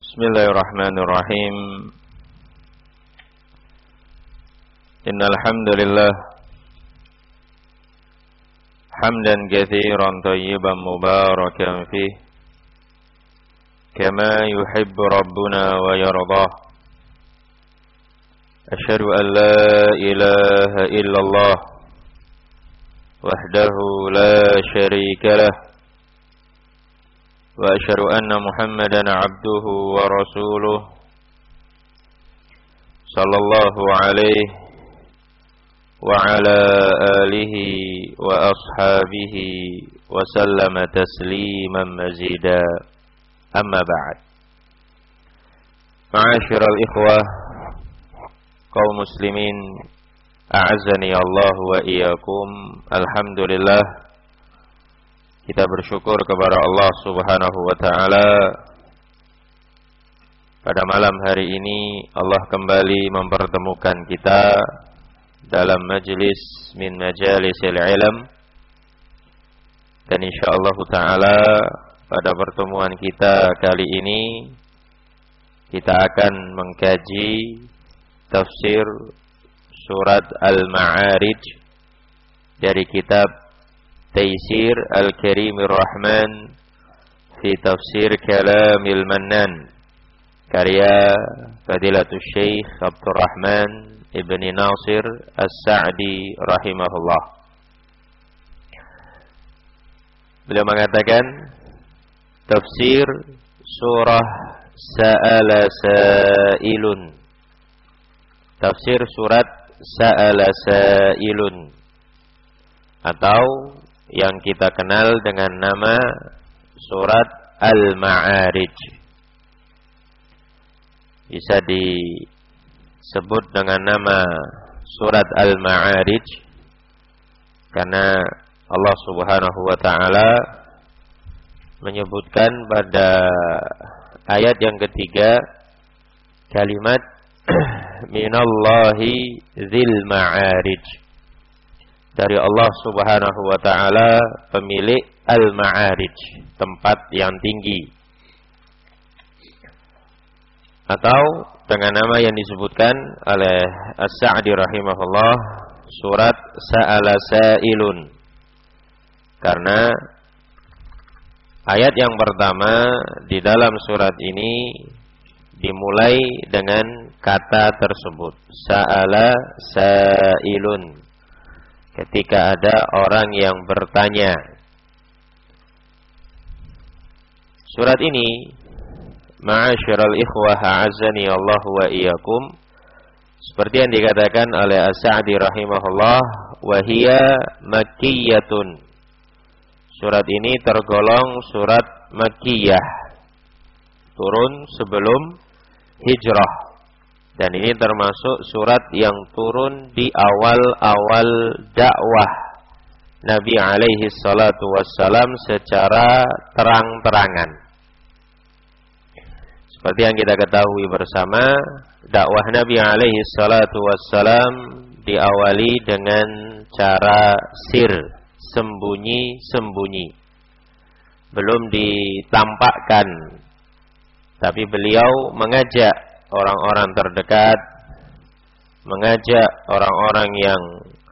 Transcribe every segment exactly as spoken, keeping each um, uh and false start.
Bismillahirrahmanirrahim. Innal hamdalillah hamdan katsiran thayyiban mubarakan fih kama yuhibbu rabbuna wa yardah. Asyhadu an la ilaha illallah wahdahu la syarika lah wa asyhadu anna Muhammadan abduhu wa rasuluh sallallahu alaihi wa ala alihi wa ashabihi wa sallama tasliman mazida. Amma ba'd. Ma'asyiral ikhwah kaum muslimin, a'azzani Allah wa iyyakum. Alhamdulillah, kita bersyukur kepada Allah Subhanahu wa taala. Pada malam hari ini Allah kembali mempertemukan kita dalam majlis min majalisil ilm, dan insyaallah taala pada pertemuan kita kali ini kita akan mengkaji tafsir surat Al-Ma'arij dari kitab Taysir Al-Karimir Rahman fi Tafsir Kalamil Mannan, karya Fadilatul Syekh Abdurrahman Ibni Nasir As-Sa'di rahimahullah. Beliau mengatakan tafsir surah Sa'ala Sa'ilun, tafsir surat Sa'ala Sa'ilun, atau yang kita kenal dengan nama surat Al-Ma'arij. Bisa disebut dengan nama surat Al-Ma'arij karena Allah Subhanahu wa taala menyebutkan pada ayat yang ketiga kalimat minallahi dzil ma'arij, dari Allah Subhanahu wa taala pemilik Al-Ma'arij, tempat yang tinggi, atau dengan nama yang disebutkan oleh As-Sa'di rahimahullah surat Sa'ala Sa'ilun, karena ayat yang pertama di dalam surat ini dimulai dengan kata tersebut, Sa'ala Sa'ilun, ketika ada orang yang bertanya. Surat ini, ma'asyiral ikhwah a'azzani Allah wa iyyakum, seperti yang dikatakan oleh As-Sa'di rahimahullah, wa hiya makkiyatun. Surat ini tergolong surat makkiyah, turun sebelum hijrah, dan ini termasuk surat yang turun di awal-awal dakwah Nabi alaihi salatu wassalam secara terang-terangan. Seperti yang kita ketahui bersama, dakwah Nabi alaihi salatu wassalam diawali dengan cara sir, sembunyi-sembunyi, belum ditampakkan, tapi beliau mengajak orang-orang terdekat, mengajak orang-orang yang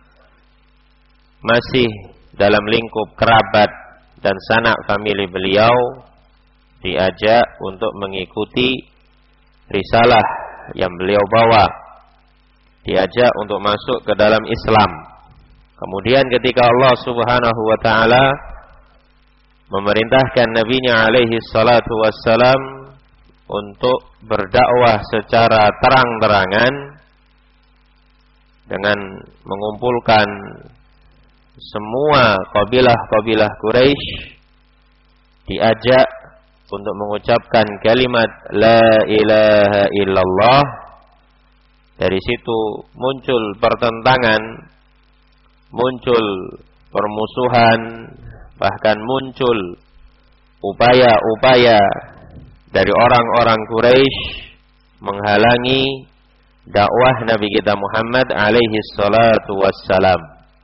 masih dalam lingkup kerabat dan sanak famili beliau, diajak untuk mengikuti risalah yang beliau bawa, diajak untuk masuk ke dalam Islam. Kemudian ketika Allah Subhanahu wa taala memerintahkan nabinya alaihi salatu wassalam untuk berdakwah secara terang-terangan dengan mengumpulkan semua kabilah-kabilah Quraisy, diajak untuk mengucapkan kalimat la ilaha illallah. Dari situ muncul pertentangan, muncul permusuhan, bahkan muncul upaya-upaya dari orang-orang Quraisy menghalangi dakwah Nabi kita Muhammad alaihi salatu wassalam.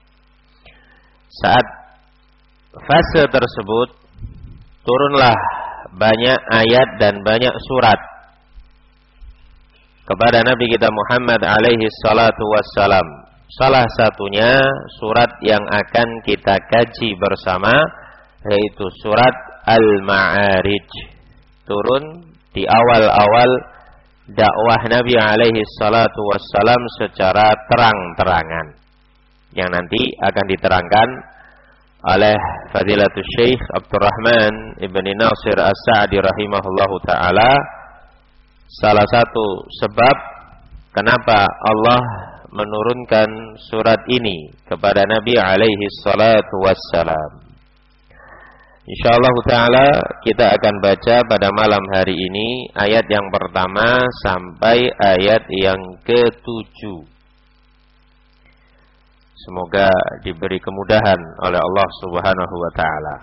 Saat fase tersebut turunlah banyak ayat dan banyak surat kepada Nabi kita Muhammad alaihi salatu wassalam. Salah satunya surat yang akan kita kaji bersama yaitu surat Al-Ma'arij, turun di awal-awal dakwah Nabi alaihi salatu wassalam secara terang-terangan, yang nanti akan diterangkan oleh Fadilatul Syekh Abdurrahman Ibni Nasir As-Sa'di rahimahullahu ta'ala. Salah satu sebab kenapa Allah menurunkan surat ini kepada Nabi alaihi salatu wassalam. InsyaAllah ta'ala kita akan baca pada malam hari ini ayat yang pertama sampai ayat yang ketujuh. Semoga diberi kemudahan oleh Allah subhanahu wa ta'ala.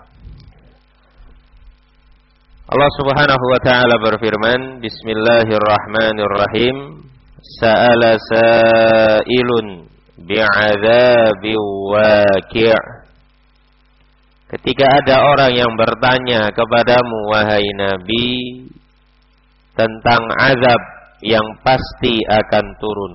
Allah subhanahu wa ta'ala berfirman, Bismillahirrahmanirrahim. Sa'ala sa'ilun bi'adzabi waqi'. Ketika ada orang yang bertanya kepadamu, wahai Nabi, tentang azab yang pasti akan turun.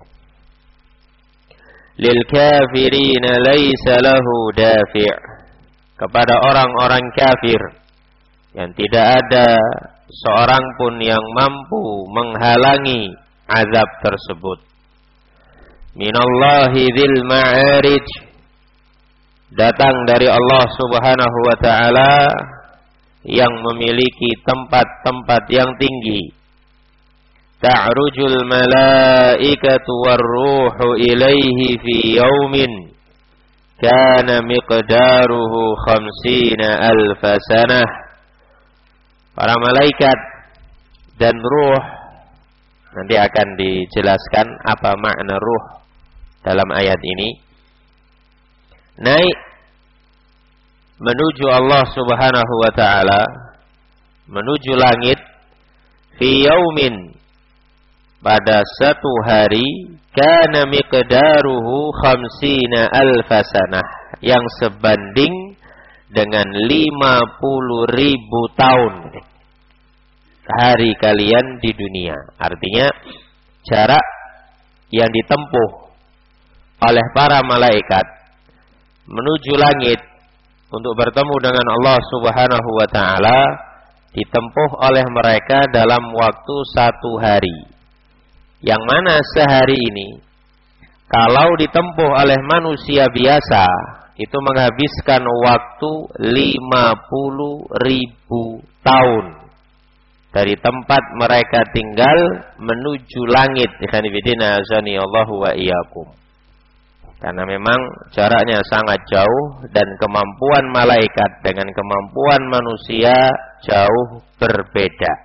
Lil kafirina laisa lahu dafi'. Kepada orang-orang kafir yang tidak ada seorang pun yang mampu menghalangi azab tersebut. Minallahi dzil ma'arij, datang dari Allah subhanahu wa ta'ala yang memiliki tempat-tempat yang tinggi. Ta'rujul malaikatu warruhu ilaihi fi yaumin kana miqdaruhu khamsina alfa sanah. Para malaikat dan ruh, nanti akan dijelaskan apa makna ruh dalam ayat ini, naik menuju Allah subhanahu wa ta'ala, menuju langit, fi yaumin, pada satu hari, kana miqdaruhu khamsina alfa sanah, yang sebanding dengan lima puluh ribu tahun hari kalian di dunia. Artinya jarak yang ditempuh oleh para malaikat menuju langit untuk bertemu dengan Allah subhanahu wa ta'ala ditempuh oleh mereka dalam waktu satu hari. Yang mana sehari ini kalau ditempuh oleh manusia biasa itu menghabiskan waktu lima puluh ribu tahun dari tempat mereka tinggal menuju langit. Ikhwanifidina azani Allahu wa iyyakum. Karena memang jaraknya sangat jauh dan kemampuan malaikat dengan kemampuan manusia jauh berbeda.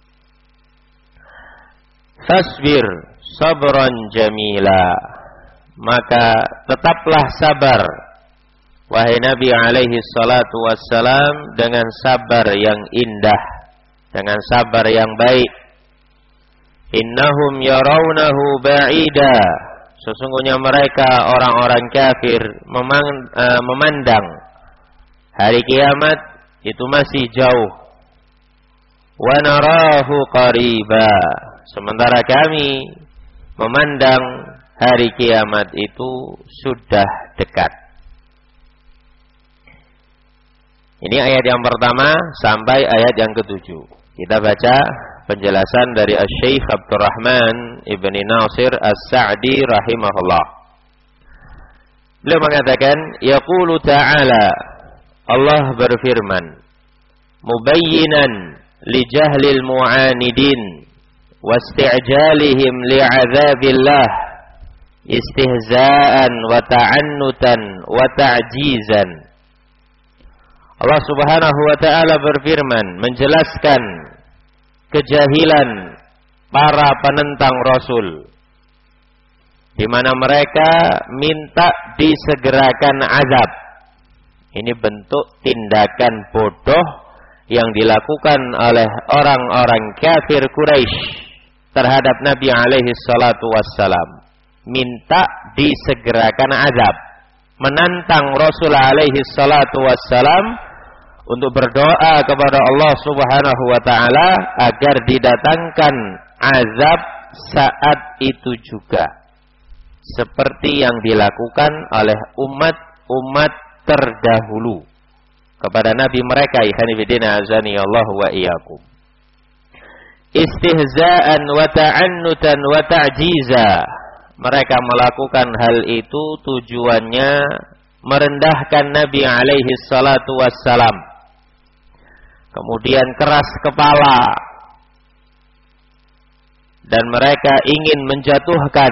Fasbir sabran jamila, maka tetaplah sabar wahai Nabi alaihi salatu wassalam dengan sabar yang indah, dengan sabar yang baik. Innahum yarawnahu ba'ida, sesungguhnya mereka orang-orang kafir memandang hari kiamat itu masih jauh. Wa narahu qariba, sementara kami memandang hari kiamat itu sudah dekat. Ini ayat yang pertama sampai ayat yang ketujuh. Kita baca penjelasan dari Asy-Syaikh Abdurrahman Ibni Nasir As-Sa'di rahimahullah. Beliau mengatakan, yaqulu ta'ala, Allah berfirman, mubayyinan li jahlil mu'anidin wasti'jalihim li'adzabillah istihza'an wa ta'annutan wa ta'jizan. Allah subhanahu wa ta'ala berfirman menjelaskan kejahilan para penentang Rasul, di mana mereka minta disegerakan azab. Ini bentuk tindakan bodoh yang dilakukan oleh orang-orang kafir Quraisy terhadap Nabi alaihi salatu wassalam. Minta disegerakan azab, menantang Rasul alaihi salatu wassalam untuk berdoa kepada Allah subhanahu wa ta'ala agar didatangkan azab saat itu juga seperti yang dilakukan oleh umat-umat terdahulu kepada nabi mereka. Ikhwanifidina azani Allah wa iyyakum. Istihza'an wa ta'annutan wa ta'jiza. Mereka melakukan hal itu tujuannya merendahkan Nabi alaihi salatu wassalam. Kemudian keras kepala. Dan mereka ingin menjatuhkan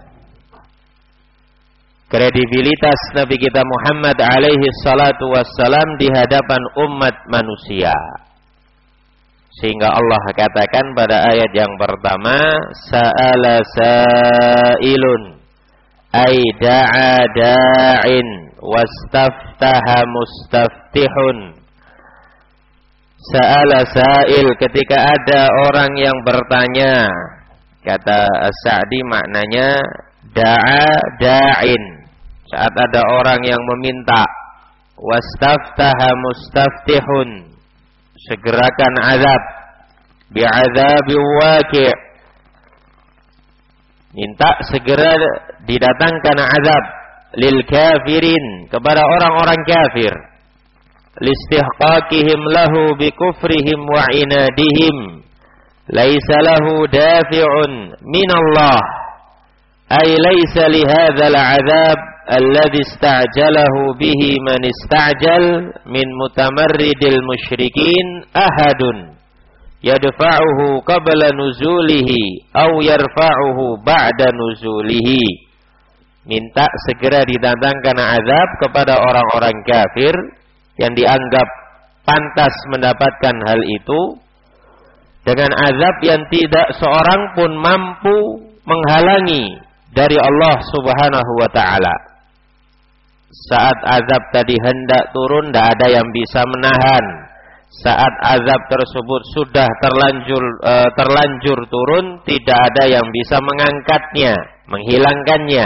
kredibilitas Nabi kita Muhammad alaihi salatu wassalam di hadapan umat manusia. Sehingga Allah katakan pada ayat yang pertama, sa'ala sa'ilun ay da'a da'in wastaftaha mustaftihun. Sa'ala sa'il, ketika ada orang yang bertanya, kata As-Sa'di maknanya da'a da'in, saat ada orang yang meminta, wastaftaha mustaftihun, segerakan azab, bi'adzabi waqi', minta segera didatangkan azab, lil kafirin, kepada orang-orang kafir, listihqaqihim lahu bikufrihim wa inadihim, laisa lahu dafi'un minallah, ay laisa lihadzal azab alladhi ista'jalahu bihi man ista'jal min mutamarridil musyrikin ahadun yadfa'uhu qabla nuzulihi aw yarfa'uhu ba'da nuzulihi. Minta segera didatangkan azab kepada orang-orang kafir yang dianggap pantas mendapatkan hal itu, dengan azab yang tidak seorang pun mampu menghalangi dari Allah Subhanahu wa ta'ala. Saat azab tadi hendak turun, tidak ada yang bisa menahan. Saat azab tersebut sudah terlanjur e, terlanjur turun, tidak ada yang bisa mengangkatnya, menghilangkannya.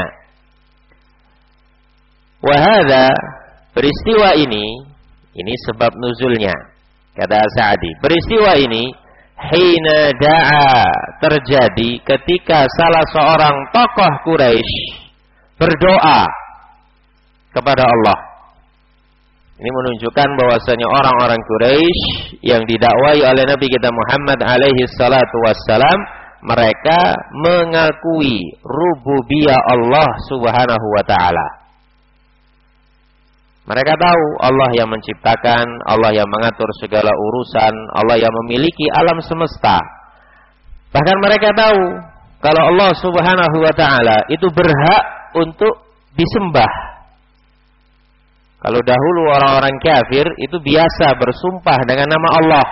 Wahada, peristiwa ini, ini sebab nuzulnya, kata Sa'di. Peristiwa ini hina da'a, terjadi ketika salah seorang tokoh Quraisy berdoa kepada Allah. Ini menunjukkan bahwasanya orang-orang Quraisy yang didakwai oleh Nabi kita Muhammad alaihi salatu wassalam, mereka mengakui rububiyah Allah Subhanahu wa ta'ala. Mereka tahu Allah yang menciptakan, Allah yang mengatur segala urusan, Allah yang memiliki alam semesta. Bahkan mereka tahu kalau Allah Subhanahu wa ta'ala itu berhak untuk disembah. Kalau dahulu orang-orang kafir itu biasa bersumpah dengan nama Allah.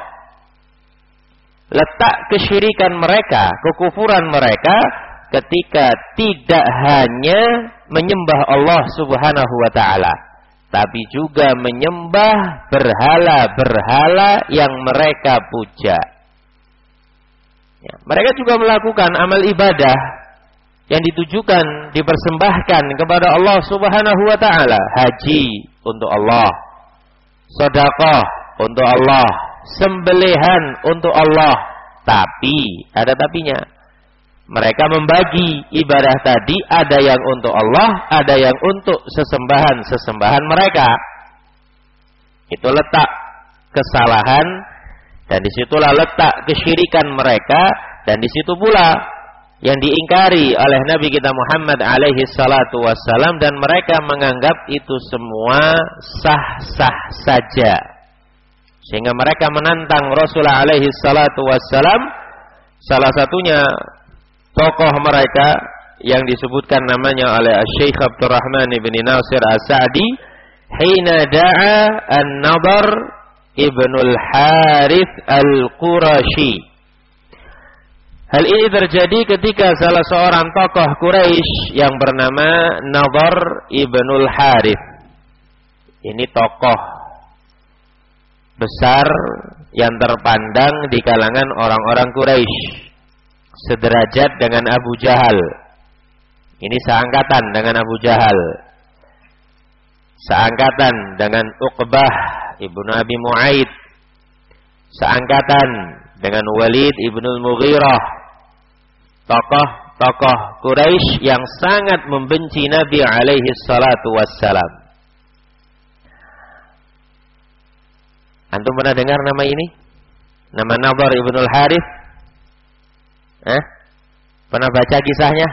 Letak kesyirikan mereka, kekufuran mereka ketika tidak hanya menyembah Allah Subhanahu wa ta'ala, tapi juga menyembah berhala-berhala yang mereka puja. Ya, mereka juga melakukan amal ibadah yang ditujukan, dipersembahkan kepada Allah Subhanahu wa ta'ala. Haji untuk Allah, sedekah untuk Allah, sembelihan untuk Allah. Tapi, ada tapinya, mereka membagi ibadah tadi, ada yang untuk Allah, ada yang untuk sesembahan-sesembahan mereka. Itu letak kesalahan, dan disitulah letak kesyirikan mereka, dan disitu pula yang diingkari oleh Nabi kita Muhammad alaihi salatu wassalam, dan mereka menganggap itu semua sah-sah saja. Sehingga mereka menantang Rasulullah alaihi salatu wassalam. Salah satunya tokoh mereka yang disebutkan namanya oleh Syekh Abdurrahman ibn Nasir As-Sa'di, hina da'a An-Nadhr ibnul Harith Al-Qurashi. Hal ini terjadi ketika salah seorang tokoh Quraisy yang bernama Nadhr ibnul Harith. Ini tokoh besar yang terpandang di kalangan orang-orang Quraisy, sederajat dengan Abu Jahal. Ini seangkatan dengan Abu Jahal, seangkatan dengan Uqbah ibnu Abi Mu'aid, seangkatan dengan Walid ibnul Mughirah, tokoh-tokoh Quraisy yang sangat membenci Nabi alaihi salatu wassalam. Antum pernah dengar nama ini? Nama Nadhr ibn al-Harith? Eh? Pernah baca kisahnya?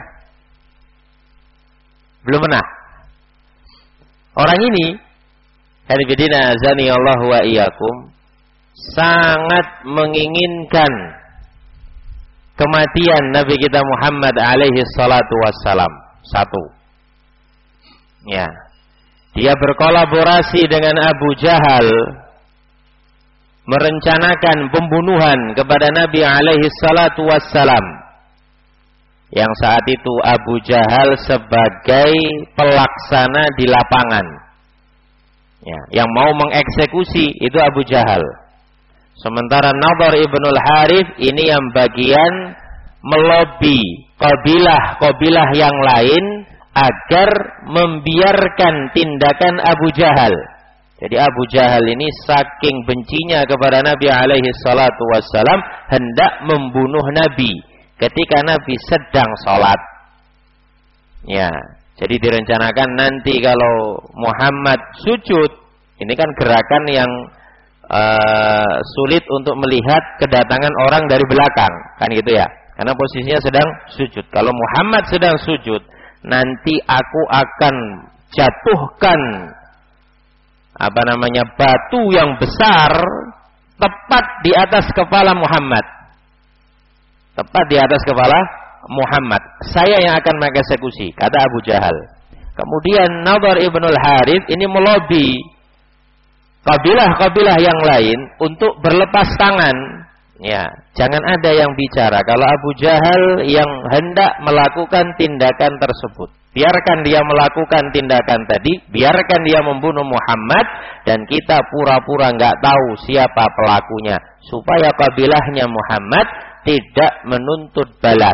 Belum pernah? Orang ini, hadibidina azani Allah wa iyyakum, sangat menginginkan kematian Nabi kita Muhammad alaihi salatu wassalam. Satu. Ya. Dia berkolaborasi dengan Abu Jahal merencanakan pembunuhan kepada Nabi alaihi salatu wassalam. Yang saat itu Abu Jahal sebagai pelaksana di lapangan. Ya, yang mau mengeksekusi itu Abu Jahal. Sementara Nadhr ibn al-Harith ini yang bagian melobi kabilah-kabilah yang lain agar membiarkan tindakan Abu Jahal. Jadi Abu Jahal ini saking bencinya kepada Nabi alaihi salatu wassalam hendak membunuh Nabi ketika Nabi sedang sholat. Ya, jadi direncanakan nanti kalau Muhammad sujud, ini kan gerakan yang uh, sulit untuk melihat kedatangan orang dari belakang, kan gitu ya? Karena posisinya sedang sujud. Kalau Muhammad sedang sujud, nanti aku akan jatuhkan apa namanya batu yang besar tepat di atas kepala Muhammad. Tepat di atas kepala Muhammad. Saya yang akan mengeksekusi, kata Abu Jahal. Kemudian Nadhr ibn al-Harith ini melobi kabilah-kabilah yang lain untuk berlepas tangan. Ya, jangan ada yang bicara kalau Abu Jahal yang hendak melakukan tindakan tersebut. Biarkan dia melakukan tindakan tadi, biarkan dia membunuh Muhammad, dan kita pura-pura nggak tahu siapa pelakunya, supaya kabilahnya Muhammad tidak menuntut balas.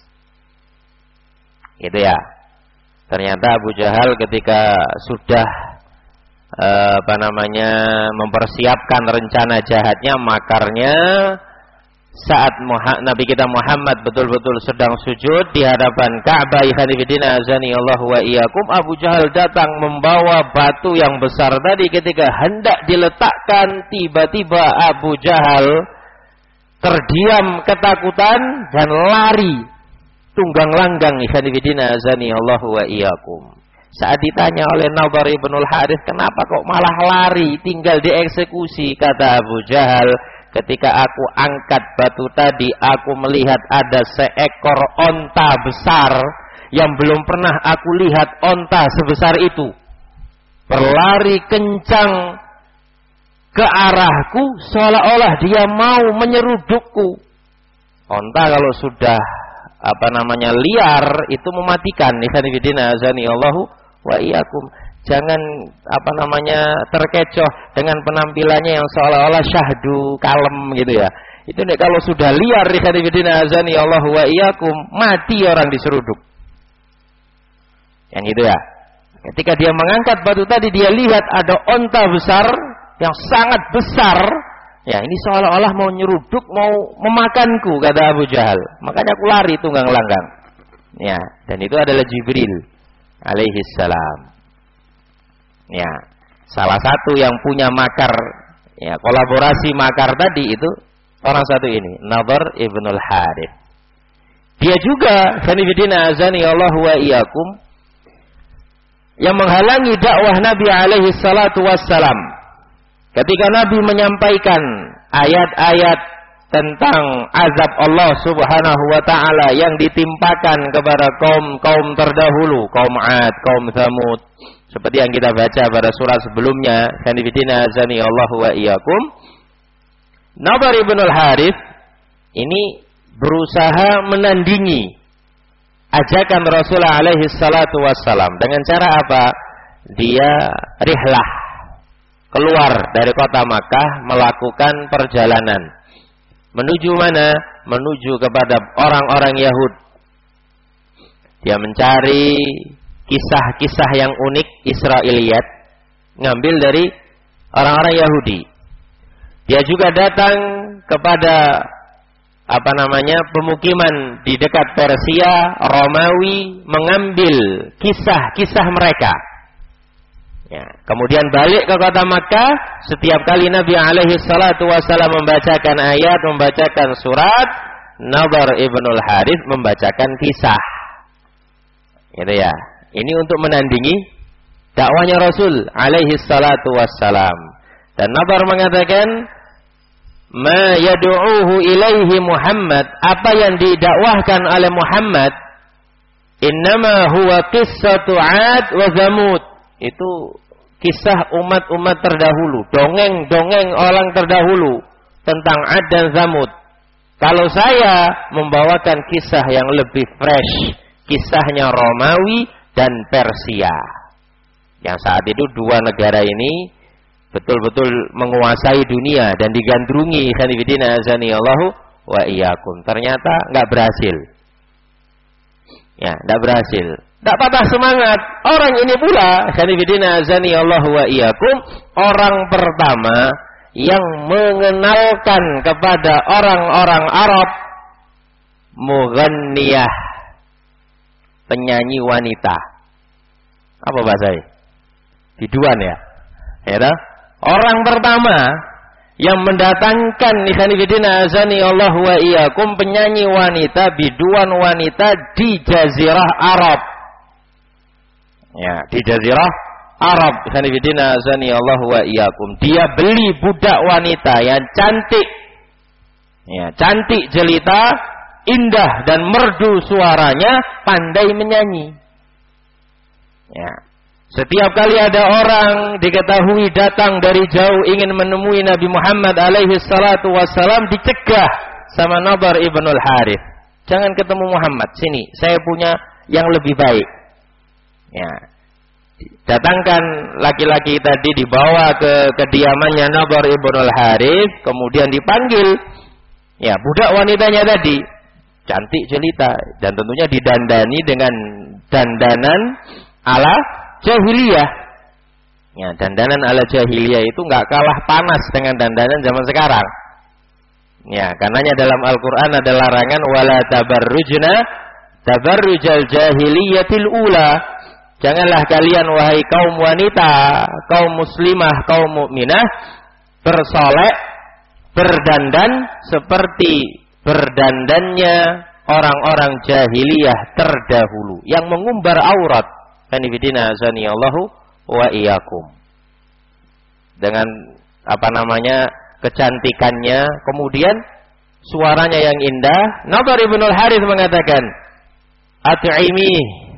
Gitu ya. Ternyata Abu Jahal ketika sudah eh, apa namanya mempersiapkan rencana jahatnya, makarnya, saat Nabi kita Muhammad betul-betul sedang sujud di hadapan Ka'bah, ikhwanifidina azani Allah wa iyyakum, Abu Jahal datang membawa batu yang besar tadi. Ketika hendak diletakkan, tiba-tiba Abu Jahal terdiam ketakutan dan lari tunggang langgang, ikhwanifidina azani Allah wa iyyakum. Saat ditanya oleh Nadhr ibn al-Harith, kenapa kok malah lari, tinggal dieksekusi, kata Abu Jahal, ketika aku angkat batu tadi, aku melihat ada seekor onta besar yang belum pernah aku lihat onta sebesar itu, berlari kencang ke arahku seolah-olah dia mau menyerudukku. Onta kalau sudah apa namanya liar itu mematikan. Ikhwanifidina azani Allahu wa iyyakum. Jangan apa namanya terkecoh dengan penampilannya yang seolah-olah syahdu, kalem gitu ya. Itu nih kalau sudah liar, ikhwanifidina azani Allahu wa iyyakum, mati orang diseruduk. Yang itu ya. Ketika dia mengangkat batu tadi, dia lihat ada onta besar yang sangat besar. Ya, ini seolah-olah mau nyeruduk, mau memakanku, kata Abu Jahal. Makanya aku lari tunggang langgang. Ya, dan itu adalah Jibril alaihi salam. Ya, salah satu yang punya makar, ya, kolaborasi makar tadi itu orang satu ini, Nadhr ibn al-Harith. Dia juga, sanibidina azani Allah wa iyyakum, yang menghalangi dakwah Nabi alaihi salatu wassalam. Ketika Nabi menyampaikan ayat-ayat tentang azab Allah subhanahu wa ta'ala yang ditimpakan kepada kaum-kaum terdahulu, kaum Ad, kaum Thamud, seperti yang kita baca pada surah sebelumnya, sanibidina azani Allah wa iyyakum, Nadhr ibn al-Harith ini berusaha menandingi ajakan Rasulullah alaihi salatu wassalam. Dengan cara apa? Dia rihlah, keluar dari kota Makkah, melakukan perjalanan. Menuju mana? Menuju kepada orang-orang Yahud. Dia mencari kisah-kisah yang unik, Israiliyat, ngambil dari orang-orang Yahudi. Dia juga datang kepada apa namanya pemukiman di dekat Persia, Romawi, mengambil kisah-kisah mereka. Ya, kemudian balik ke kota Makkah. Setiap kali Nabi alaihi salatu wasallam membacakan ayat, membacakan surat, Nadhr ibnul Harith membacakan kisah. Gitu ya. Ini untuk menandingi dakwahnya Rasul alaihi salatu wassalam. Dan Nadhr mengatakan, ma yad'uuhu ilaihi Muhammad, apa yang didakwahkan oleh Muhammad, innama huwa qissatu 'ad wa Thamud. Itu kisah umat-umat terdahulu, dongeng-dongeng orang terdahulu tentang 'Ad dan Thamud. Kalau saya membawakan kisah yang lebih fresh, kisahnya Romawi dan Persia. Yang saat itu dua negara ini betul-betul menguasai dunia dan digandrungi khanifidina azanillahu wa iyyakum. Ternyata enggak berhasil. Ya, enggak berhasil. Enggak patah semangat. Orang ini pula khanifidina azanillahu wa iyyakum, orang pertama yang mengenalkan kepada orang-orang Arab mughanniyah, penyanyi wanita. Apa bahasanya? Biduan ya? Ya dah? Orang pertama yang mendatangkan ikhwanifidina azani Allah wa iyyakum, penyanyi wanita, biduan wanita di Jazirah Arab. Ya, di Jazirah Arab, ikhwanifidina azani Allah wa iyyakum. Dia beli budak wanita yang cantik. Ya, cantik jelita, indah dan merdu suaranya, pandai menyanyi. Ya. Setiap kali ada orang diketahui datang dari jauh ingin menemui Nabi Muhammad alaihi salatu wassalam, dicegah sama Nadhr ibnul Harith. Jangan ketemu Muhammad, sini, saya punya yang lebih baik. Ya. Datangkan laki-laki tadi, dibawa ke kediamannya Nadhr ibnul Harith, kemudian dipanggil. Ya, budak wanitanya tadi cantik jelita dan tentunya didandani dengan dandanan ala jahiliyah. Ya, dandanan ala jahiliyah itu nggak kalah panas dengan dandanan zaman sekarang. Ya, karenanya dalam Al-Qur'an ada larangan wala tabarrujna tabarrujal jahiliyatil ula. Janganlah kalian wahai kaum wanita, kaum muslimah, kaum mukminah bersolek, berdandan seperti berdandannya orang-orang jahiliyah terdahulu yang mengumbar aurat. Kanifidina azani Allahu wa iyyakum. Dengan apa namanya kecantikannya, kemudian suaranya yang indah, Nadhr ibnul Harith mengatakan, at'imi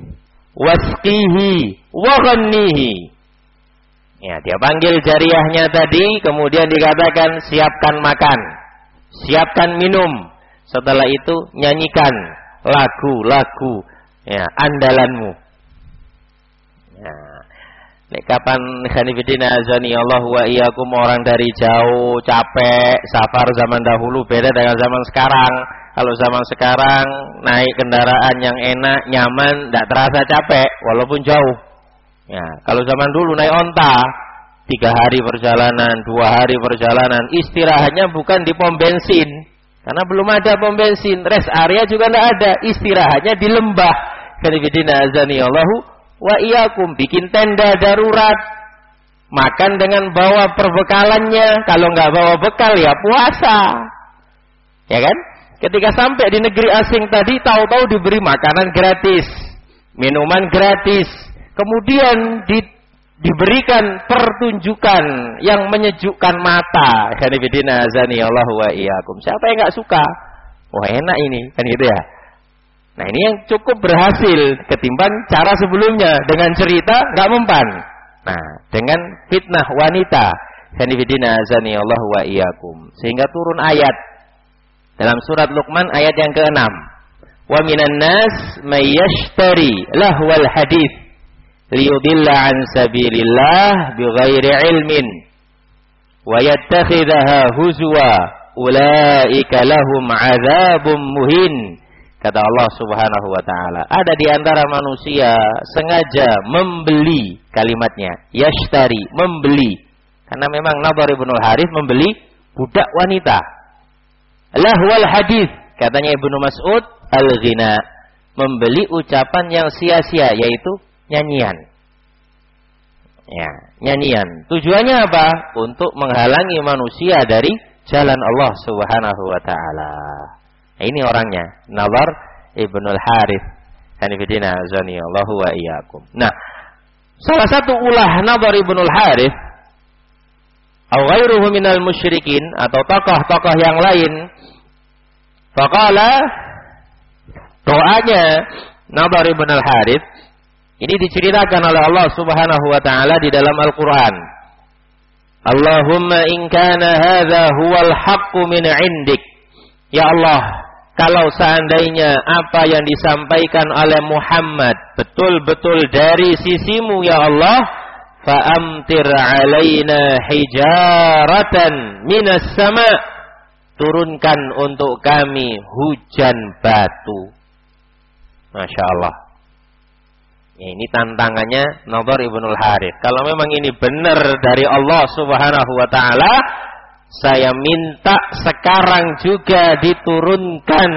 wasqihi wa ghannihi. Ya, dia panggil jariyahnya tadi, kemudian dikatakan siapkan makan, siapkan minum. Setelah itu nyanyikan lagu-lagu ya andalanmu. Ya. Nek kapan khanifidina azani Allah wa iyyakum, orang dari jauh capek safar zaman dahulu beda dengan zaman sekarang. Kalau zaman sekarang naik kendaraan yang enak, nyaman, tidak terasa capek walaupun jauh. Ya, kalau zaman dulu naik onta, tiga hari perjalanan, dua hari perjalanan, istirahatnya bukan di pom bensin, karena belum ada pom bensin, rest area juga tidak ada, istirahatnya di lembah. Khanifidina azani Allahu wa iyyakum, bikin tenda darurat, makan dengan bawa perbekalannya, kalau nggak bawa bekal ya puasa, ya kan? Ketika sampai di negeri asing tadi, tahu-tahu diberi makanan gratis, minuman gratis, kemudian di, diberikan pertunjukan yang menyejukkan mata. Khanifidina azani Allahu wa iyyakum. Siapa yang nggak suka? Wah enak ini, kan gitu ya. Nah ini yang cukup berhasil ketimbang cara sebelumnya dengan cerita nggak mempan. Nah dengan fitnah wanita, khanifidina azani Allahu wa iyyakum, sehingga turun ayat dalam surat Luqman ayat yang keenam. Wa minan nas may yashtari lahwal hadits liyudilla an sabilillah bighairi ilmin wa yattakhidhaha huzwa ulaika lahum adzabun muhin. Kata Allah Subhanahu wa taala, ada di antara manusia sengaja membeli, kalimatnya yashtari, membeli. Karena memang Nadhr ibnul Harith membeli budak wanita. lahwal hadis, katanya Ibnu Mas'ud, al-ghina, membeli ucapan yang sia-sia, yaitu nyanyian. Ya, nyanyian. Tujuannya apa? Untuk menghalangi manusia dari jalan Allah Subhanahu wa taala. Nah, ini orangnya, Nadhr Ibnul Harith. Hanifidina azani Allahu wa iyyakum. Nah, salah satu ulah Nadhr Ibnul Harith atau ghairuhu minal musyrikin, atau tokoh-tokoh yang lain, faqala, doanya Nadhr Ibnul Harith ini diceritakan oleh Allah Subhanahu wa taala di dalam Al-Qur'an. Allahumma in kana hadza huwal haqqu min 'indik. Ya Allah, kalau seandainya apa yang disampaikan oleh Muhammad betul-betul dari sisimu ya Allah, fa'amtir 'alaina hijaratan minas sama'. Turunkan untuk kami hujan batu. Masya Allah. Ya, ini tantangannya Nadhr Ibnul Harith. Kalau memang ini benar dari Allah Subhanahu wa taala, saya minta sekarang juga diturunkan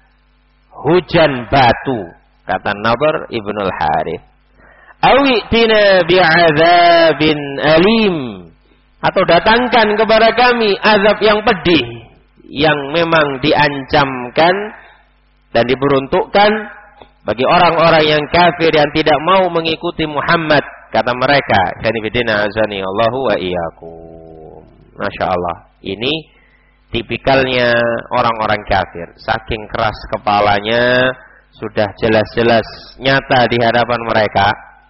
hujan batu, kata Nadhr Ibnul Harith. Awi'tina bi'adzabin alim, atau datangkan kepada kami azab yang pedih, yang memang diancamkan dan diperuntukkan bagi orang-orang yang kafir yang tidak mau mengikuti Muhammad, kata mereka. Kanifidina azani Allahu wa iyyakum. Masya Allah. Ini tipikalnya orang-orang kafir. Saking keras kepalanya, sudah jelas-jelas nyata di hadapan mereka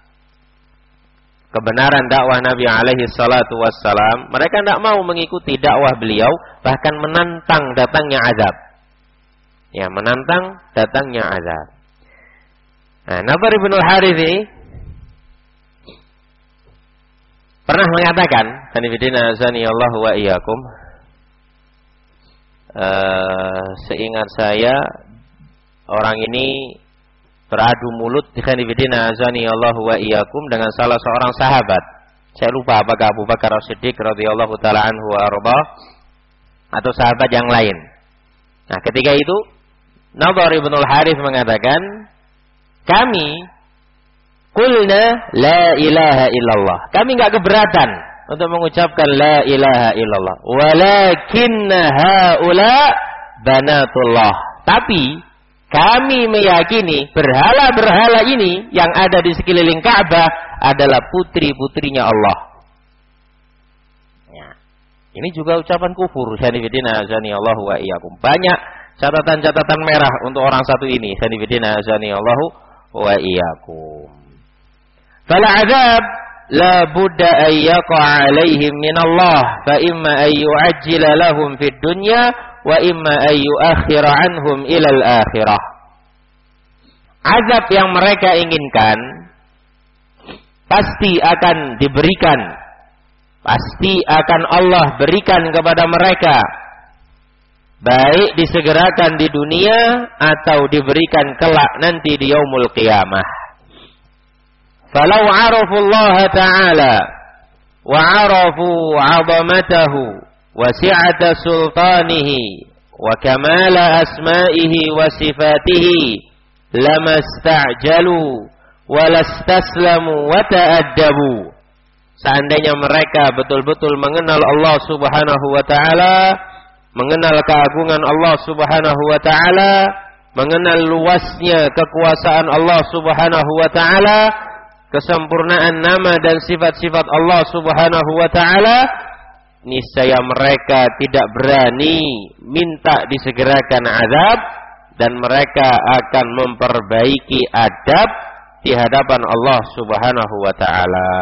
kebenaran dakwah Nabi alaihi salatu wassalam, mereka tidak mau mengikuti dakwah beliau, bahkan menantang datangnya azab. Ya, menantang datangnya azab. Nah, Nadhr Ibnul Harith ini pernah mengatakan, hanifidina azani Allah wa iyyakum, uh, seingat saya orang ini beradu mulut, hanifidina azani Allah wa iyyakum, dengan salah seorang sahabat. Saya lupa apakah Abu Bakar As-Siddiq radhiyallahu taala anhu wa arda atau sahabat yang lain. Nah, ketika itu Nadhr Ibnul Harith mengatakan, kami qulna la ilaha illallah. Kami enggak keberatan untuk mengucapkan la ilaha illallah. Walakinna haula banatullah. Tapi kami meyakini berhala-berhala ini yang ada di sekeliling Ka'bah adalah putri-putrinya Allah. Ya. Ini juga ucapan kufur. Sanifidina azani Allahu wa iyyakum. Banyak catatan-catatan merah untuk orang satu ini. Sanifidina azani Allahu wa iyyakum. Fal azab la budda an yaqa 'alaihim min Allah, fa imma an yu'ajjila lahum fid dunya wa imma an yu'akhkhira 'anhum ila al-akhirah. Azab yang mereka inginkan pasti akan diberikan, pasti akan Allah berikan kepada mereka, baik disegerakan di dunia atau diberikan kelak nanti di yaumul qiyamah. Falau 'arafu Allah Ta'ala wa 'arafu 'azamatahu wa si'ata sultanihi wa kamala asma'ihi wa sifatihi lamasta'jalu wa lastaslamu wa ta'addabu. Seandainya mereka betul-betul mengenal Allah Subhanahu wa taala, mengenal keagungan Allah Subhanahu wa taala, mengenal luasnya kekuasaan Allah Subhanahu wa taala, kesempurnaan nama dan sifat-sifat Allah Subhanahu wa taala, niscaya mereka tidak berani minta disegerakan azab, dan mereka akan memperbaiki adab di hadapan Allah Subhanahu wa taala.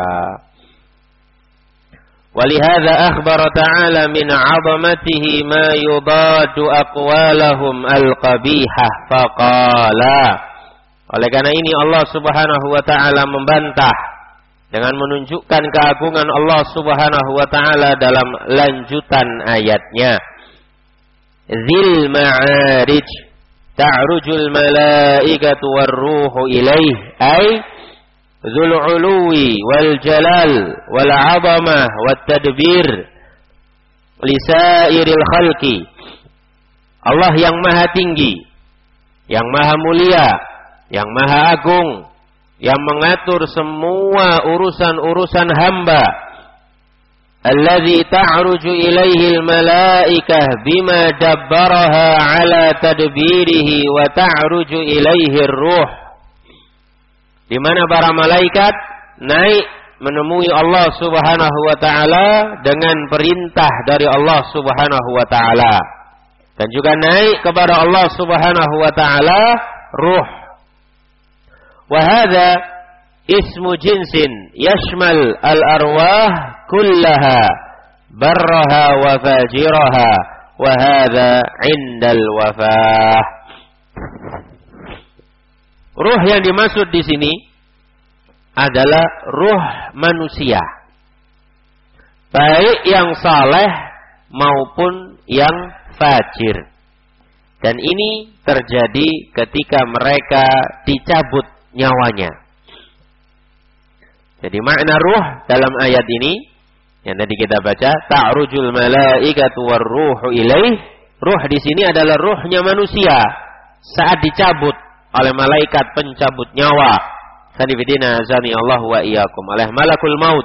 ولهذا أخبر تعالى من عظمته ما يضاد أقوالهم القبيحة فقال. Oleh karena ini Allah Subhanahu wa taala membantah dengan menunjukkan keagungan Allah Subhanahu wa taala dalam lanjutan ayatnya. Dzil ma'arij ta'rujul malaikatu war-ruhu ilaih, ay Dzul uluwi wal jalal wal 'azamah wat tadbir li sairil khalqi Allah yang maha tinggi, yang maha mulia, yang maha agung, yang mengatur semua urusan-urusan hamba. Alladzi ta'ruju ilaihi al-malaikah bima dabbaraha ala tadbirihi wa ta'ruju ilaihi ar-ruh. Di mana para malaikat naik menemui Allah Subhanahu wa taala dengan perintah dari Allah Subhanahu wa taala. Dan juga naik kepada Allah Subhanahu wa taala ruh. Wa hadza ismu jinsin yashmal al-arwah kullaha barraha wa fajiraha wa hadza 'indal wafah. Ruh yang dimaksud di sini adalah ruh manusia, baik yang saleh maupun yang fajir. Dan ini terjadi ketika mereka dicabut nyawanya. Jadi makna ruh dalam ayat ini yang tadi kita baca, ta'rujul malaikatu warruhu ilaih. Ruh di sini adalah ruhnya manusia saat dicabut oleh malaikat pencabut nyawa. Sanibidina azani Allah wa iyyakum, oleh malakul maut.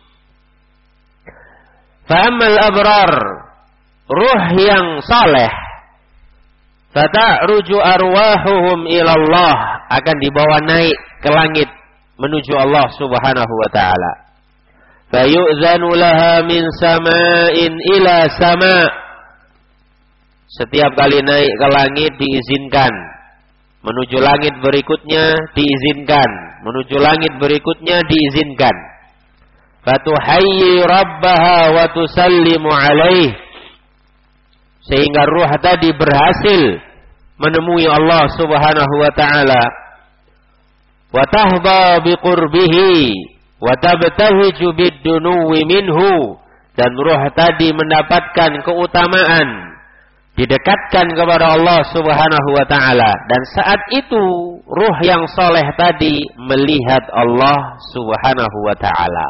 Fa ammal abrar, ruh yang saleh, fata'ruju arwahuhum ila Allah, akan dibawa naik ke langit menuju Allah Subhanahu wa taala. Fayu'zanu laha min sama'in ila sama'. Setiap kali naik ke langit diizinkan. Menuju langit berikutnya diizinkan. Menuju langit berikutnya diizinkan. Fatuhayyi rabbaha wa tusallimu alaih. Sehingga ruh tadi berhasil menemui Allah Subhanahu wa taala. Wa tahba biqurbihi wa tabtahiju bid-dunuwi minhu. Dan ruh tadi mendapatkan keutamaan, didekatkan kepada Allah Subhanahu wa taala. Dan saat itu ruh yang soleh tadi melihat Allah Subhanahu wa taala.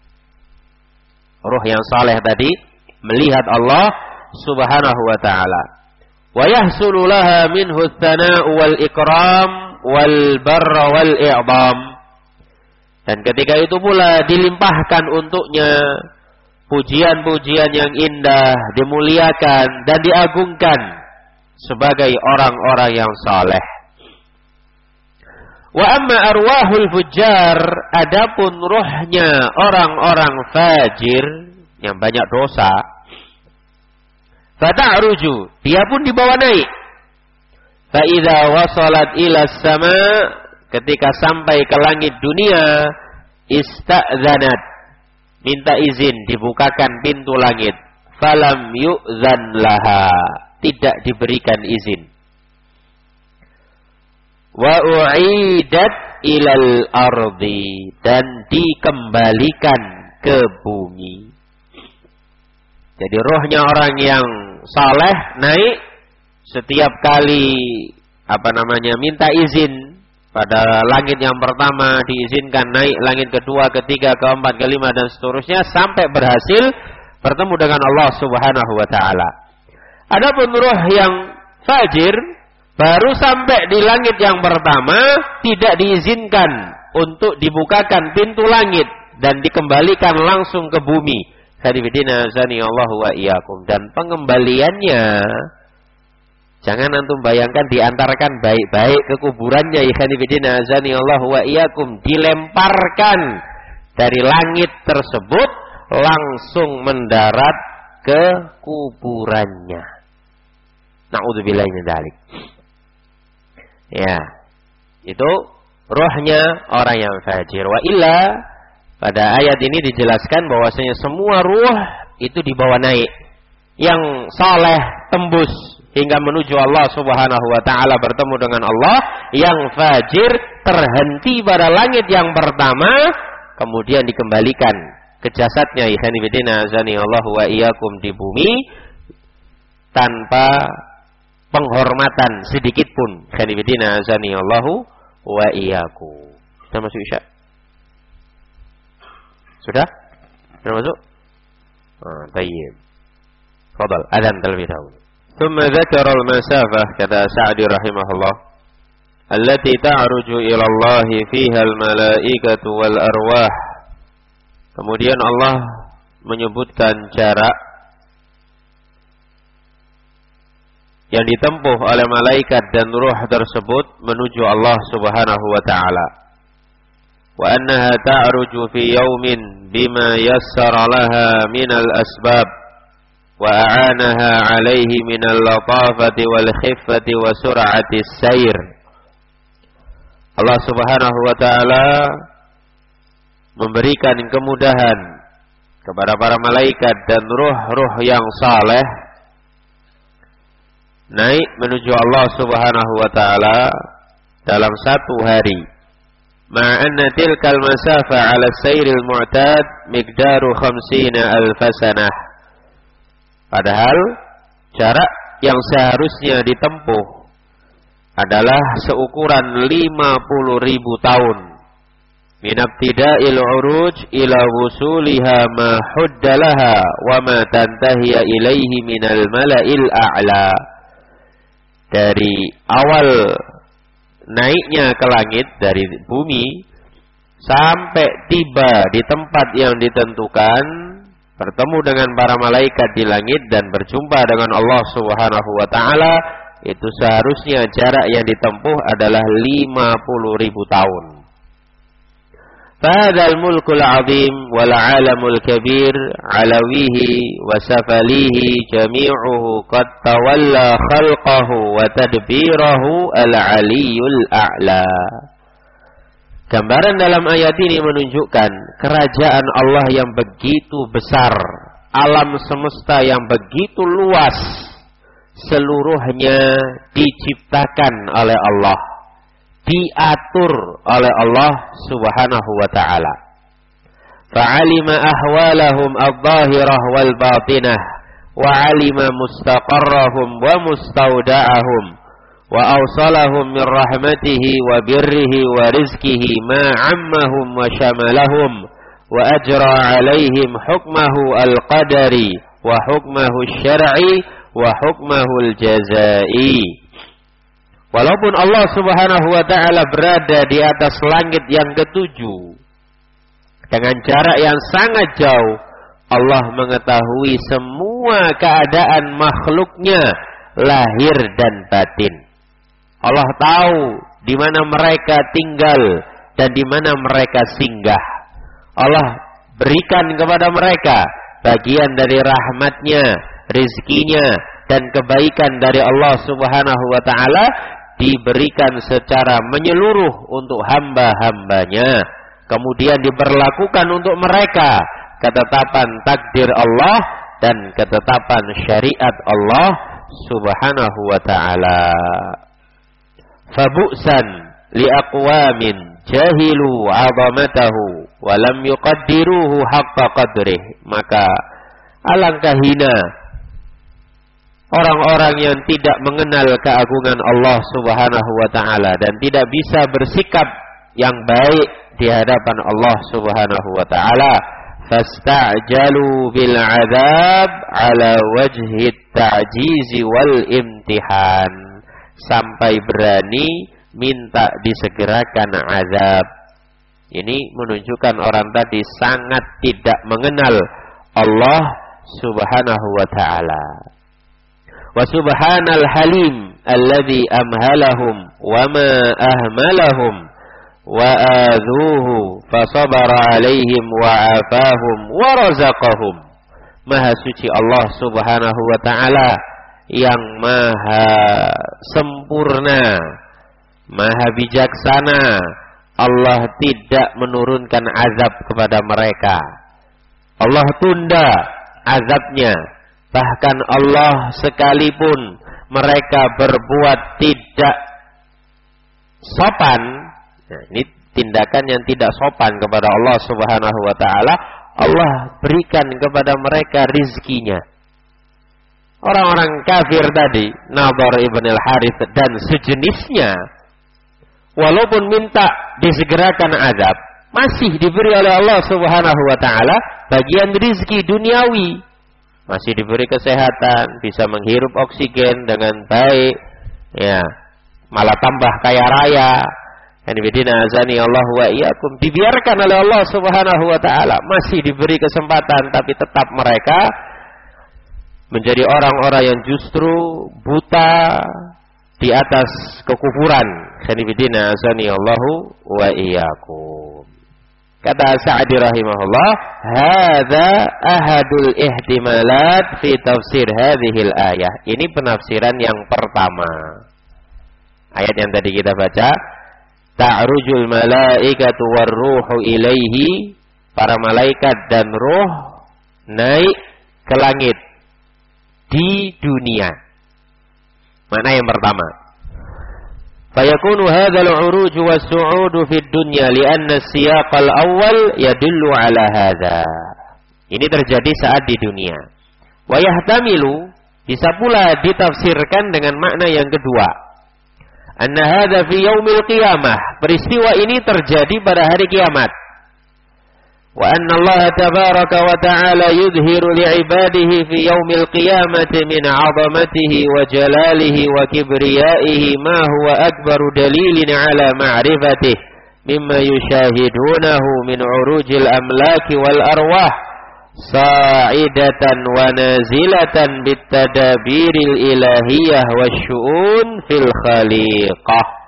Ruh yang soleh tadi melihat Allah Subhanahu wa taala. Wa yahsulu laha minhu ats-tsana'u wal ikram wal barra wal i'dham. Dan ketika itu pula dilimpahkan untuknya pujian-pujian yang indah, dimuliakan dan diagungkan sebagai orang-orang yang saleh. Wa amma arwahul fujjar, adapun ruhnya orang-orang fajir yang banyak dosa, fata'ruju, dia pun dibawa naik. Fa idza wasalat ila sama, ketika sampai ke langit dunia, ista'zanat, minta izin, dibukakan pintu langit. Falam yu'zan laha, tidak diberikan izin. Wa u'idat ilal ardi, dan dikembalikan ke bumi. Jadi rohnya orang yang saleh naik setiap kali apa namanya minta izin. Pada langit yang pertama diizinkan naik, langit kedua, ketiga, keempat, kelima dan seterusnya sampai berhasil bertemu dengan Allah Subhanahu wa taala. Adapun ruh yang fajir baru sampai di langit yang pertama tidak diizinkan untuk dibukakan pintu langit dan dikembalikan langsung ke bumi. Hadibidina zani Allahu wa iyyakum. Dan pengembaliannya, jangan antum bayangkan diantarkan baik-baik ke kuburannya. Ikhwanifidina azani Allah wa iyyakum. Dilemparkan dari langit tersebut langsung mendarat ke kuburannya. Na'udzubillahi min dzalik. Ya, itu rohnya orang yang fajir. Wa illa, pada ayat ini dijelaskan bahwasanya semua ruh itu dibawa naik. Yang saleh tembus hingga menuju Allah Subhanahu wa taala bertemu dengan Allah. Yang fajir terhenti pada langit yang pertama, kemudian dikembalikan ke jasadnya ikhwanifidina azani Allah wa iyyakum di bumi tanpa penghormatan sedikit pun. Ikhwanifidina azani Allah wa iyyakum. Sudah masuk Isya? Sudah? Sudah masuk? Ah, tayyib. Fadal, adzan terlebih dahulu. ثم ذكر المسافة كذا سعدي رحمه الله التي تعرج إلى الله فيها الملائكة والأرواح. Kemudian Allah menyebutkan jarak yang ditempuh oleh malaikat dan ruh tersebut menuju Allah Subhanahu wa taala. Wa annaha ta'ruju fi yawmin bima yassara laha minal asbab wa a'anaha 'alaihi minal latafati wal khiffati wa sur'ati as-sayr. Allah Subhanahu wa taala memberikan kemudahan kepada para malaikat dan ruh-ruh yang saleh naik menuju Allah Subhanahu wa taala dalam satu hari. Ma'anna tilkal masafa 'ala sayril mu'tad miqdaru khamsina alf sanah. Padahal jarak yang seharusnya ditempuh adalah seukuran lima puluh ribu tahun. Min ibtida'il 'uruj ila wusuliha ma huddalaha wa ma tantahi ilaihi minal mala'il a'la. Dari awal naiknya ke langit dari bumi sampai tiba di tempat yang ditentukan, bertemu dengan para malaikat di langit dan berjumpa dengan Allah Subhanahu wa taala, itu seharusnya jarak yang ditempuh adalah lima puluh ribu tahun. Fahadal mulkul azim wal alamul kabir alawihi wa safalihi jami'uhu qad tawalla khalqahu wa tadbirahu al-aliyul a'la. Gambaran dalam ayat ini menunjukkan kerajaan Allah yang begitu besar, alam semesta yang begitu luas, seluruhnya diciptakan oleh Allah, diatur oleh Allah Subhanahu wa ta'ala. Fa'alima ahwalahum adh-dhahirah wal batinah wa 'alima mustaqarrahum wa mustawda'ahum wa awsalahum min rahmatihi wa birrihi wa rizkihi ma 'ammahum wa syamalahum wa ajra 'alaihim hukmahu al-qadari wa hukmahu asy-syar'i wa hukmahu al-jazai. Walaupun Allah Subhanahu wa taala berada di atas langit yang ketujuh dengan jarak yang sangat jauh, Allah mengetahui semua keadaan makhluknya lahir dan batin. Allah tahu di mana mereka tinggal dan di mana mereka singgah. Allah berikan kepada mereka bagian dari rahmatnya, rizkinya, dan kebaikan dari Allah Subhanahu wa taala diberikan secara menyeluruh untuk hamba-hambanya. Kemudian diberlakukan untuk mereka ketetapan takdir Allah dan ketetapan syariat Allah Subhanahu wa ta'ala. Fabu'san liaqwamin jahilu 'azamatahu wa lam yuqaddiruhu haqqa qadrih. Maka alangkah hina orang-orang yang tidak mengenal keagungan Allah Subhanahu wa ta'ala dan tidak bisa bersikap yang baik di hadapan Allah Subhanahu wa ta'ala. Fasta'jalu bil 'adzab 'ala wajhi at-ta'jiz wal imtihan. Sampai berani minta disegerakan azab. Ini menunjukkan orang tadi sangat tidak mengenal Allah Subhanahu wa ta'ala. Wa subhanal halim alladhi amhalahum wa ma ahmalahum wa adhuhu fasabara alaihim wa afahum wa razaqahum. Maha suci Allah Subhanahu wa ta'ala yang maha sempurna, maha bijaksana. Allah tidak menurunkan azab kepada mereka. Allah tunda azabnya. Bahkan Allah sekalipun mereka berbuat tidak sopan, nah, ini tindakan yang tidak sopan kepada Allah Subhanahu wa ta'ala, Allah berikan kepada mereka rizkinya. Orang-orang kafir tadi, Nadhr ibn al-Harith dan sejenisnya, walaupun minta disegerakan azab, masih diberi oleh Allah Subhanahu wa ta'ala bagian rizki duniawi. masih diberi kesehatan, bisa menghirup oksigen dengan baik, ya, malah tambah kaya raya. Hanifidina azani Allah wa iyyakum, dibiarkan oleh Allah Subhanahu wa taala, masih diberi kesempatan, tapi tetap mereka menjadi orang-orang yang justru buta di atas kekufuran. Hanifidina azani Allahu wa iyyakum. Kata Sa'di rahimahullah, hadza ahadul ihtimalat fi tafsir hadhil ayah. Ini penafsiran yang pertama. Ayat yang tadi kita baca, ta'rujul malaikatu warruhu ilaihi, para malaikat dan ruh naik ke langit di dunia. Mana yang pertama? Fayakunu hadzal uruj was-su'ud fi dunya li'anna as-siyaq al-awwal yadullu ala hadza. Ini terjadi saat di dunia. Wa yahtamilu, bisa pula ditafsirkan dengan makna yang kedua. Anna hadza fi yaumil qiyamah, peristiwa ini terjadi pada hari kiamat. Wa anna Allah tabaraka wa ta'ala yudhiru li'ibadihi fi yaumil qiyamati min 'azamatihi wa jalalihi wa kibriyaihi ma huwa akbaru dalilin 'ala ma'rifatihi mimma yushahidunahu min 'urujil amlaki wal arwah sa'idatan wa nazilatan bitadabiril ilahiyah wasyu'un fil khaliqah.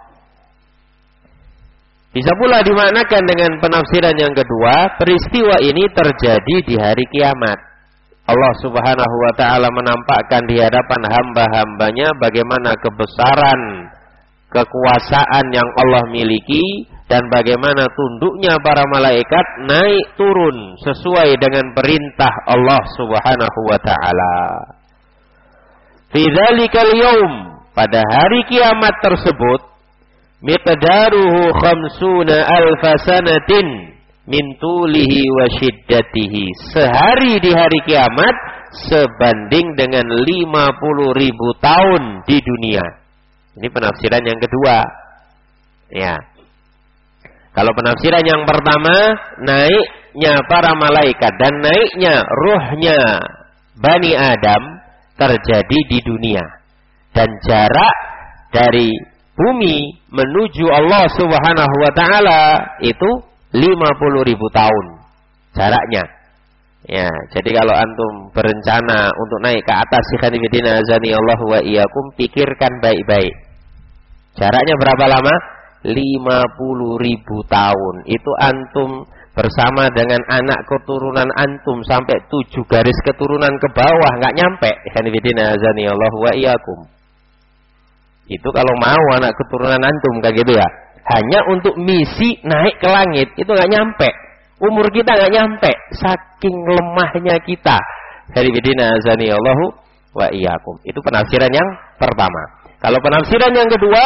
Bisa pula dimaknakan dengan penafsiran yang kedua, peristiwa ini terjadi di hari kiamat. Allah Subhanahu wa taala menampakkan di hadapan hamba-hambanya bagaimana kebesaran kekuasaan yang Allah miliki dan bagaimana tunduknya para malaikat naik turun sesuai dengan perintah Allah Subhanahu wa taala. Fi dzalikal yaum, pada hari kiamat tersebut, miqdaruhu khamsuna alfa sanatin min tulihi wa shiddatihi. Sehari di hari kiamat sebanding dengan lima puluh ribu tahun di dunia. Ini penafsiran yang kedua. Ya. Kalau penafsiran yang pertama, naiknya para malaikat dan naiknya ruhnya Bani Adam terjadi di dunia. Dan jarak dari bumi menuju Allah Subhanahu wa taala itu lima puluh ribu tahun jaraknya. Ya, jadi kalau antum berencana untuk naik ke atas, ikhwanifidina azani Allah wa iyyakum, pikirkan baik-baik. Jaraknya berapa lama? lima puluh ribu tahun. Itu antum bersama dengan anak keturunan antum sampai tujuh garis keturunan ke bawah nggak nyampe. Ikhwanifidina azani Allah wa iyyakum. Itu kalau mau anak keturunan antum kayak gitu ya. Hanya untuk misi naik ke langit itu nggak nyampe. Umur kita nggak nyampe. Saking lemahnya kita. Dari bidina azani Allahu wa iyyakum. Itu penafsiran yang pertama. Kalau penafsiran yang kedua,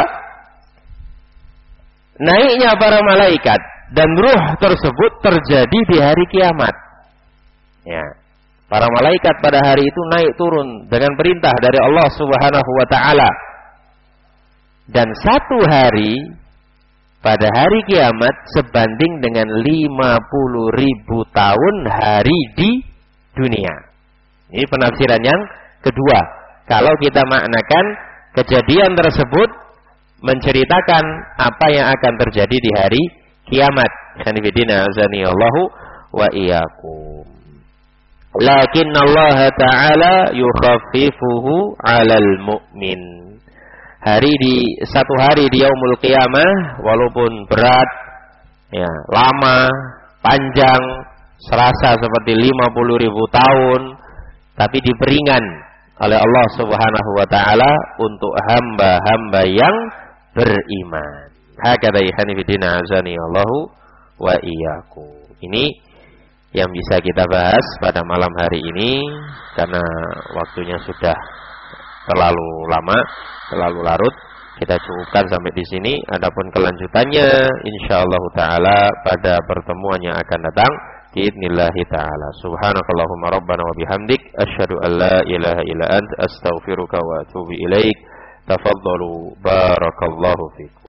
naiknya para malaikat dan ruh tersebut terjadi di hari kiamat. Ya. Para malaikat pada hari itu naik turun dengan perintah dari Allah Subhanahu wa taala. Dan satu hari pada hari kiamat sebanding dengan lima puluh ribu tahun hari di dunia. Ini penafsiran yang kedua. Kalau kita maknakan kejadian tersebut menceritakan apa yang akan terjadi di hari kiamat. Hanifidina azani Allahu wa iyyakum. Lakin Allah Ta'ala yukhaffifuhu 'alal mu'min. Hari di satu hari di yaumul qiyamah walaupun berat, ya, lama, panjang, serasa seperti lima puluh ribu tahun, tapi diperingan oleh Allah Subhanahu wa taala untuk hamba-hamba yang beriman. Hakadha ikhwanifidina azani Allahu wa iyyakum. Ini yang bisa kita bahas pada malam hari ini karena waktunya sudah terlalu lama, terlalu larut. Kita cukupkan sampai di sini. Adapun kelanjutannya insyaallah taala pada pertemuan yang akan datang biidznillah taala. Subhanakallahumma rabbana wa bihamdik asyhadu an la ilaha illa anta astaghfiruka wa atubu ilaik. Tafaddalu barakallahu fikum.